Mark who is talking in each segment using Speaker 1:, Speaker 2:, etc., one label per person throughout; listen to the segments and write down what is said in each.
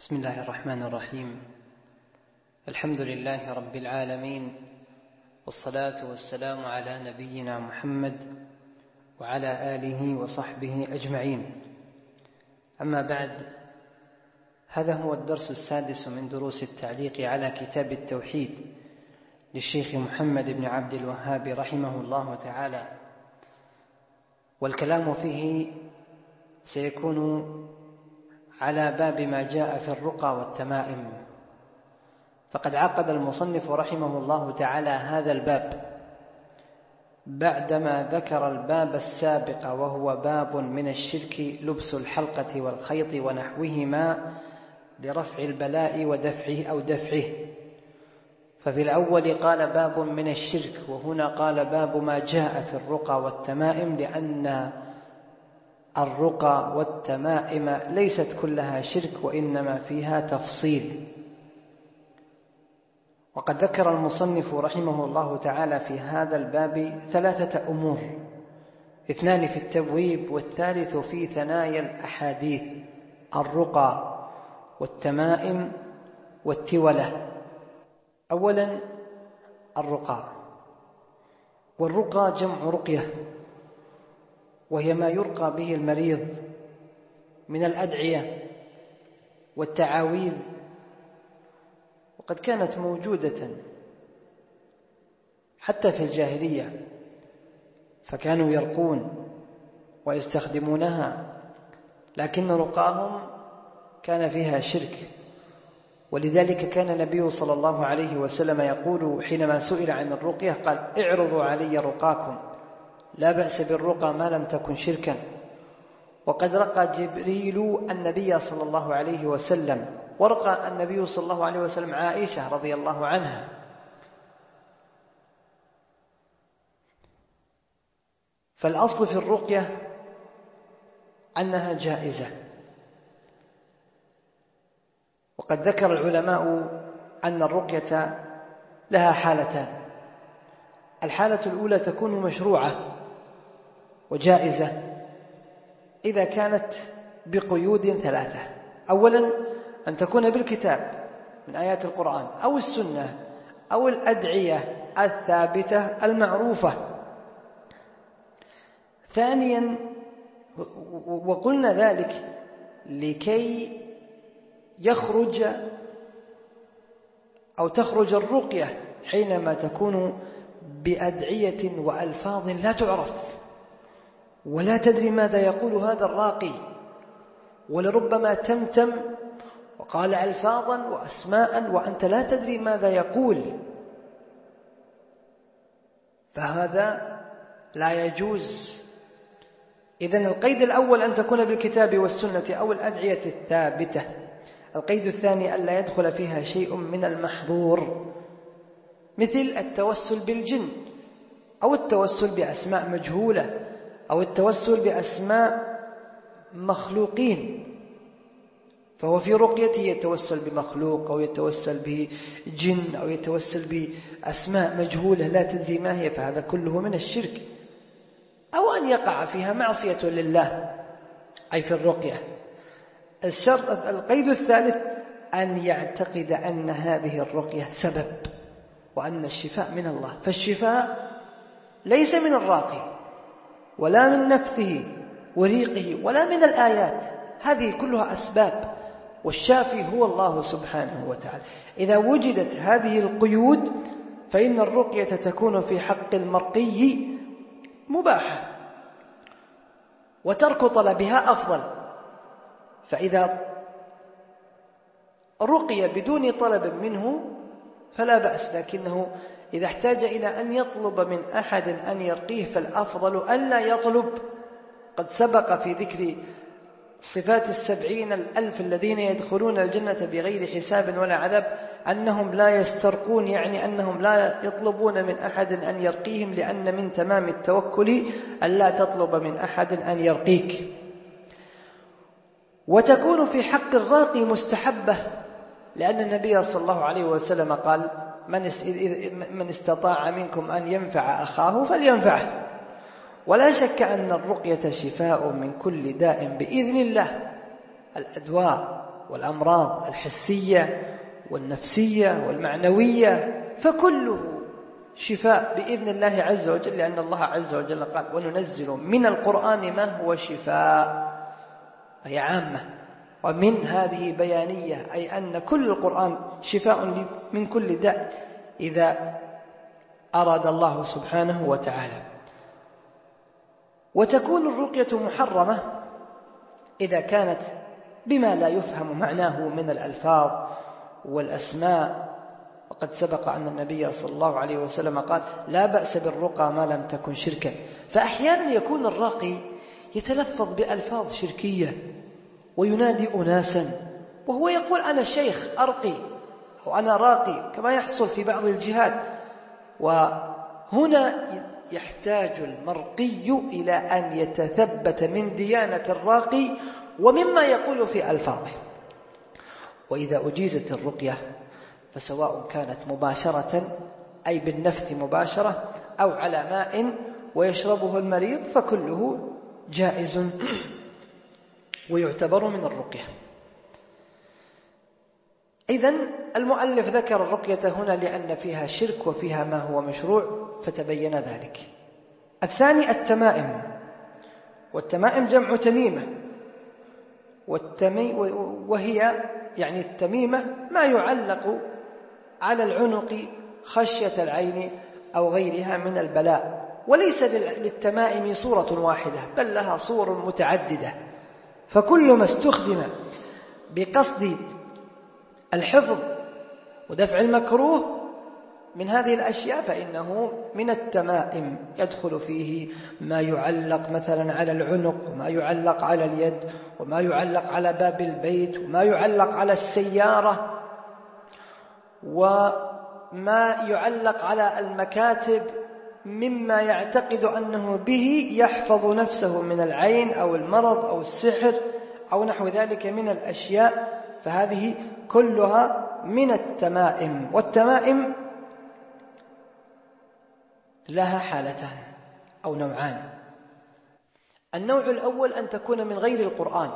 Speaker 1: بسم الله الرحمن الرحيم. الحمد لله رب العالمين، والصلاة والسلام على نبينا محمد وعلى آله وصحبه أجمعين. أما بعد، هذا هو الدرس السادس من دروس التعليق على كتاب التوحيد للشيخ محمد بن عبد الوهاب رحمه الله تعالى، والكلام فيه سيكون على باب ما جاء في الرقى والتمائم. فقد عقد المصنف رحمه الله تعالى هذا الباب بعدما ذكر الباب السابق، وهو باب من الشرك لبس الحلقة والخيط ونحوهما لرفع البلاء ودفعه أو دفعه. ففي الأول قال باب من الشرك، وهنا قال باب ما جاء في الرقى والتمائم، لأن الرقى والتمائم ليست كلها شرك، وإنما فيها تفصيل. وقد ذكر المصنف رحمه الله تعالى في هذا الباب ثلاثة أمور، اثنان في التبويب والثالث في ثنايا الأحاديث: الرقى والتمائم والتولة. أولا الرقى، والرقى جمع رقية، وهي ما يرقى به المريض من الأدعية والتعاويذ. وقد كانت موجودة حتى في الجاهلية، فكانوا يرقون ويستخدمونها، لكن رقاهم كان فيها شرك. ولذلك كان النبي صلى الله عليه وسلم يقول حينما سئل عن الرقية، قال: اعرضوا علي رقاكم، لا بأس بالرقى ما لم تكن شركا. وقد رقى جبريل النبي صلى الله عليه وسلم، ورقى النبي صلى الله عليه وسلم عائشة رضي الله عنها. فالأصل في الرقية أنها جائزة. وقد ذكر العلماء أن الرقية لها حالتان: الحالة الأولى تكون مشروعة وجائزة إذا كانت بقيود ثلاثة. أولا، أن تكون بالكتاب من آيات القرآن أو السنة أو الأدعية الثابتة المعروفة. ثانيا، وقلنا ذلك لكي يخرج أو تخرج الرقية حينما تكون بأدعية وألفاظ لا تعرف، ولا تدري ماذا يقول هذا الراقي، ولربما تمتم وقال ألفاظا وأسماء وأنت لا تدري ماذا يقول، فهذا لا يجوز. إذن القيد الأول أن تكون بالكتاب والسنة أو الأدعية الثابتة. القيد الثاني ألا يدخل فيها شيء من المحظور، مثل التوسل بالجن، أو التوسل بأسماء مجهولة، أو التوسل بأسماء مخلوقين، فهو في رقيته يتوسل بمخلوق أو يتوسل بجن أو يتوسل بأسماء مجهولة لا تدري ما هي، فهذا كله من الشرك، أو أن يقع فيها معصية لله أي في الرقية. القيد الثالث أن يعتقد أن هذه الرقية سبب، وأن الشفاء من الله، فالشفاء ليس من الراقي ولا من نفثه وريقه ولا من الآيات، هذه كلها أسباب، والشافي هو الله سبحانه وتعالى. إذا وجدت هذه القيود فإن الرقية تكون في حق المرقي مباحة، وترك طلبها أفضل. فإذا رقي بدون طلب منه فلا بأس، لكنه إذا احتاج إلى أن يطلب من أحد أن يرقيه فالأفضل ألا يطلب. قد سبق في ذكر صفات 70,000 الذين يدخلون الجنة بغير حساب ولا عذاب أنهم لا يسترقون، يعني أنهم لا يطلبون من أحد أن يرقيهم، لأن من تمام التوكل ألا تطلب من أحد أن يرقيك. وتكون في حق الراقي مستحبة، لأن النبي صلى الله عليه وسلم قال: من استطاع منكم أن ينفع أخاه فلينفعه. ولا شك أن الرقية شفاء من كل داء بإذن الله. الأدواء والأمراض الحسية والنفسية والمعنوية، فكله شفاء بإذن الله عز وجل، لأن الله عز وجل قال: وننزل من القرآن ما هو شفاء، هي عامة. ومن هذه بيانية، أي أن كل القرآن شفاء من كل داء إذا أراد الله سبحانه وتعالى. وتكون الرقية محرمة إذا كانت بما لا يفهم معناه من الألفاظ والأسماء. وقد سبق أن النبي صلى الله عليه وسلم قال: لا بأس بالرقى ما لم تكن شركا. فأحيانا يكون الراقي يتلفظ بألفاظ شركية وينادي أناسا وهو يقول: أنا شيخ أرقي أو أنا راقي، كما يحصل في بعض الجهات. وهنا يحتاج المرقي إلى أن يتثبت من ديانة الراقي ومما يقول في ألفاظه. وإذا أجيزت الرقية فسواء كانت مباشرة أي بالنفث مباشرة أو على ماء ويشربه المريض فكله جائز ويعتبر من الرقية. إذن المؤلف ذكر الرقية هنا لأن فيها شرك وفيها ما هو مشروع فتبين ذلك. الثاني التمائم، والتمائم جمع تميمة، وهي يعني التميمة ما يعلق على العنق خشية العين أو غيرها من البلاء. وليس للتمائم صورة واحدة بل لها صور متعددة، فكل ما استخدم بقصد الحفظ ودفع المكروه من هذه الأشياء فإنه من التمائم. يدخل فيه ما يعلق مثلا على العنق، وما يعلق على اليد، وما يعلق على باب البيت، وما يعلق على السيارة، وما يعلق على المكاتب مما يعتقد أنه به يحفظ نفسه من العين أو المرض أو السحر أو نحو ذلك من الأشياء، فهذه كلها من التمائم. والتمائم لها حالتان أو نوعان. النوع الأول أن تكون من غير القرآن،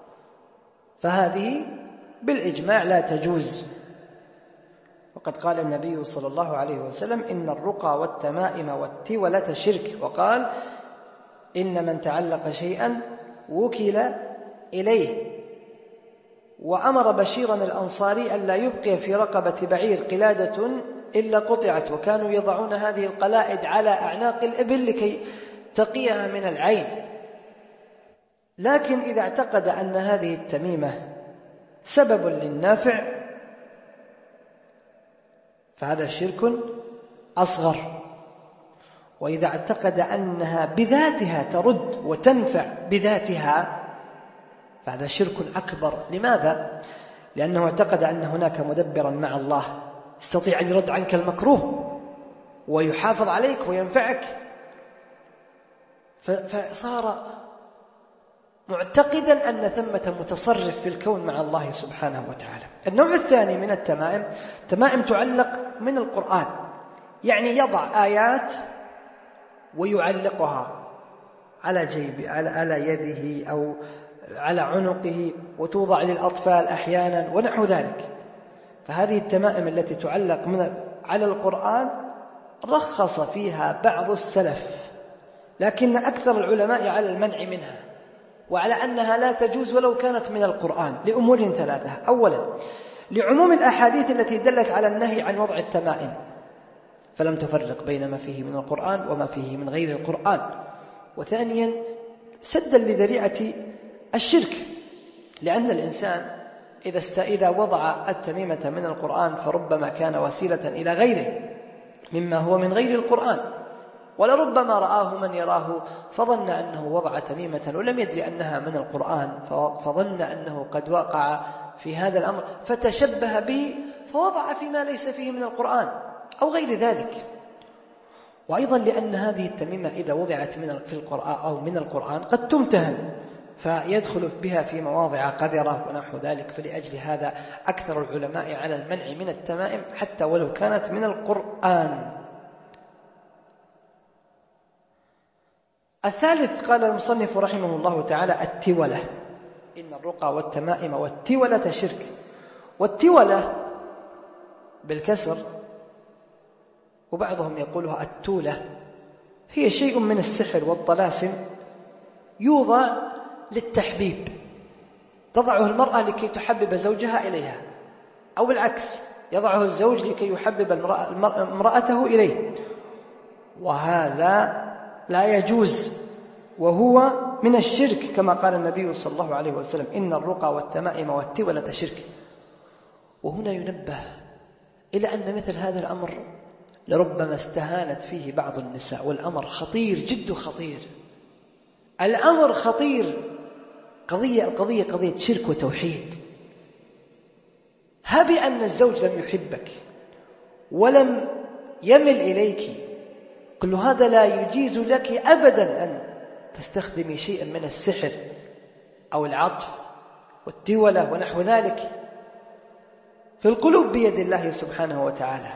Speaker 1: فهذه بالإجماع لا تجوز. وقد قال النبي صلى الله عليه وسلم: إن الرقى والتمائم والتولة شرك. وقال: إن من تعلق شيئا وكل إليه. وأمر بشيرا الأنصاري ألا يبقي في رقبة بعير قلادة إلا قطعت، وكانوا يضعون هذه القلائد على أعناق الإبل لكي تقيها من العين. لكن إذا اعتقد أن هذه التميمة سبب للنافع فهذا شرك أصغر. وإذا اعتقد أنها بذاتها ترد وتنفع بذاتها فهذا شرك أكبر. لماذا؟ لأنه اعتقد أن هناك مدبرا مع الله يستطيع أن يرد عنك المكروه ويحافظ عليك وينفعك، فصار معتقدا أن ثمة متصرف في الكون مع الله سبحانه وتعالى. النوع الثاني من التمائم تمائم تعلق من القرآن، يعني يضع آيات ويعلقها على جيبه على يده أو على عنقه، وتوضع للأطفال أحيانا ونحو ذلك. فهذه التمائم التي تعلق على القرآن رخص فيها بعض السلف، لكن أكثر العلماء على المنع منها وعلى أنها لا تجوز ولو كانت من القرآن لأمور ثلاثة. أولا لعموم الأحاديث التي دلت على النهي عن وضع التمائم فلم تفرق بين ما فيه من القرآن وما فيه من غير القرآن. وثانيا سدا لذريعة الشرك، لأن الإنسان إذا وضع التميمة من القرآن فربما كان وسيلة إلى غيره مما هو من غير القرآن، ولربما رآه من يراه فظن أنه وضع تميمة ولم يدري أنها من القرآن، فظن أنه قد وقع في هذا الأمر فتشبه به فوضع فيما ليس فيه من القرآن أو غير ذلك. وأيضا لأن هذه التميمة إذا وضعت في القرآن أو من القرآن قد تمتهن فيدخل بها في مواضع قذرة ونحو ذلك، فلأجل هذا أكثر العلماء على المنع من التمائم حتى ولو كانت من القرآن. الثالث قال المصنف رحمه الله تعالى التولة، إن الرقى والتمائم والتولة شرك. والتولة بالكسر، وبعضهم يقولها التولة، هي شيء من السحر والطلاسم يوضع للتحبيب، تضعه المرأة لكي تحبب زوجها إليها، أو العكس، يضعه الزوج لكي يحبب امرأته إليه، وهذا لا يجوز وهو من الشرك، كما قال النبي صلى الله عليه وسلم: إن الرقى والتمائم والتولة شرك. وهنا ينبه إلى أن مثل هذا الأمر لربما استهانت فيه بعض النساء، والأمر خطير، جد خطير، الأمر خطير. القضية قضية شرك وتوحيد. هب أن الزوج لم يحبك ولم يمل إليك، كل هذا لا يجيز لك أبدا أن تستخدمي شيئا من السحر أو العطف والتولة ونحو ذلك، فالقلوب بيد الله سبحانه وتعالى،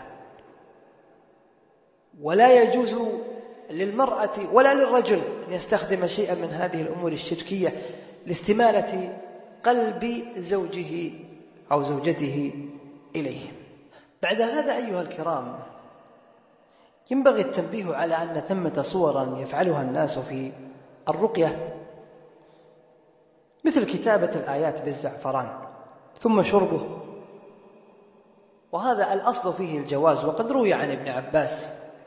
Speaker 1: ولا يجوز للمرأة ولا للرجل أن يستخدم شيئا من هذه الأمور الشركية لاستمالة قلب زوجه أو زوجته إليه. بعد هذا أيها الكرام، ينبغي التنبيه على أن ثمة صورا يفعلها الناس في الرقية، مثل كتابة الآيات بالزعفران ثم شربه، وهذا الأصل فيه الجواز، وقد روي عن ابن عباس.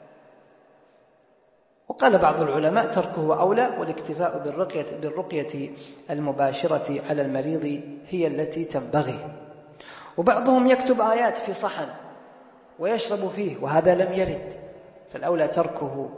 Speaker 1: وقال بعض العلماء تركه أولى، والاكتفاء بالرقية المباشرة على المريض هي التي تنبغي. وبعضهم يكتب آيات في صحن ويشرب فيه، وهذا لم يرد، فالأولى تركه.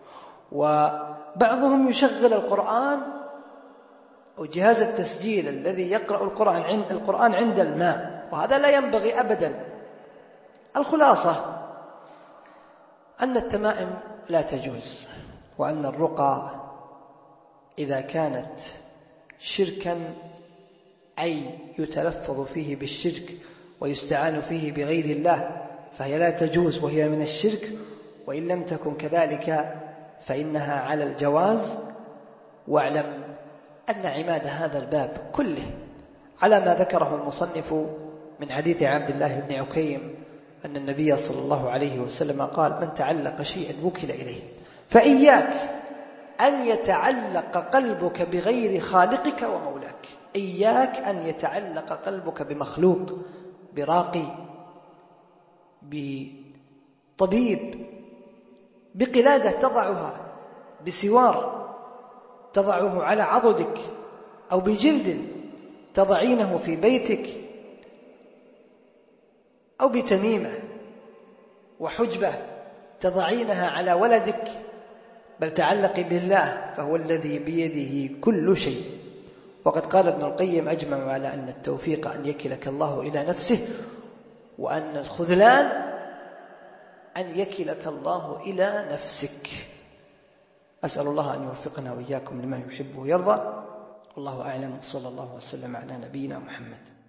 Speaker 1: وبعضهم يشغل القرآن أو جهاز التسجيل الذي يقرأ القرآن عند الماء، وهذا لا ينبغي أبدا. الخلاصة أن التمائم لا تجوز، وأن الرقى إذا كانت شركا أي يتلفظ فيه بالشرك ويستعان فيه بغير الله فهي لا تجوز وهي من الشرك، وإن لم تكن كذلك فإنها على الجواز. واعلم أن عماد هذا الباب كله على ما ذكره المصنف من حديث عبد الله بن عكيم أن النبي صلى الله عليه وسلم قال: من تعلق شيئا وكل إليه. فإياك أن يتعلق قلبك بغير خالقك ومولاك، إياك أن يتعلق قلبك بمخلوق، براقي، بطبيب، بقلادة تضعها، بسوار تضعه على عضدك، أو بجلد تضعينه في بيتك، أو بتميمة وحجبة تضعينها على ولدك، بل تعلقي بالله فهو الذي بيده كل شيء. وقد قال ابن القيم: أجمع على أن التوفيق أن يكلك الله إلى نفسه، وأن الخذلان أن يكلك الله إلى نفسك. أسأل الله أن يوفقنا وإياكم لما يحب ويرضى. والله أعلم، صلى الله وسلم على نبينا محمد.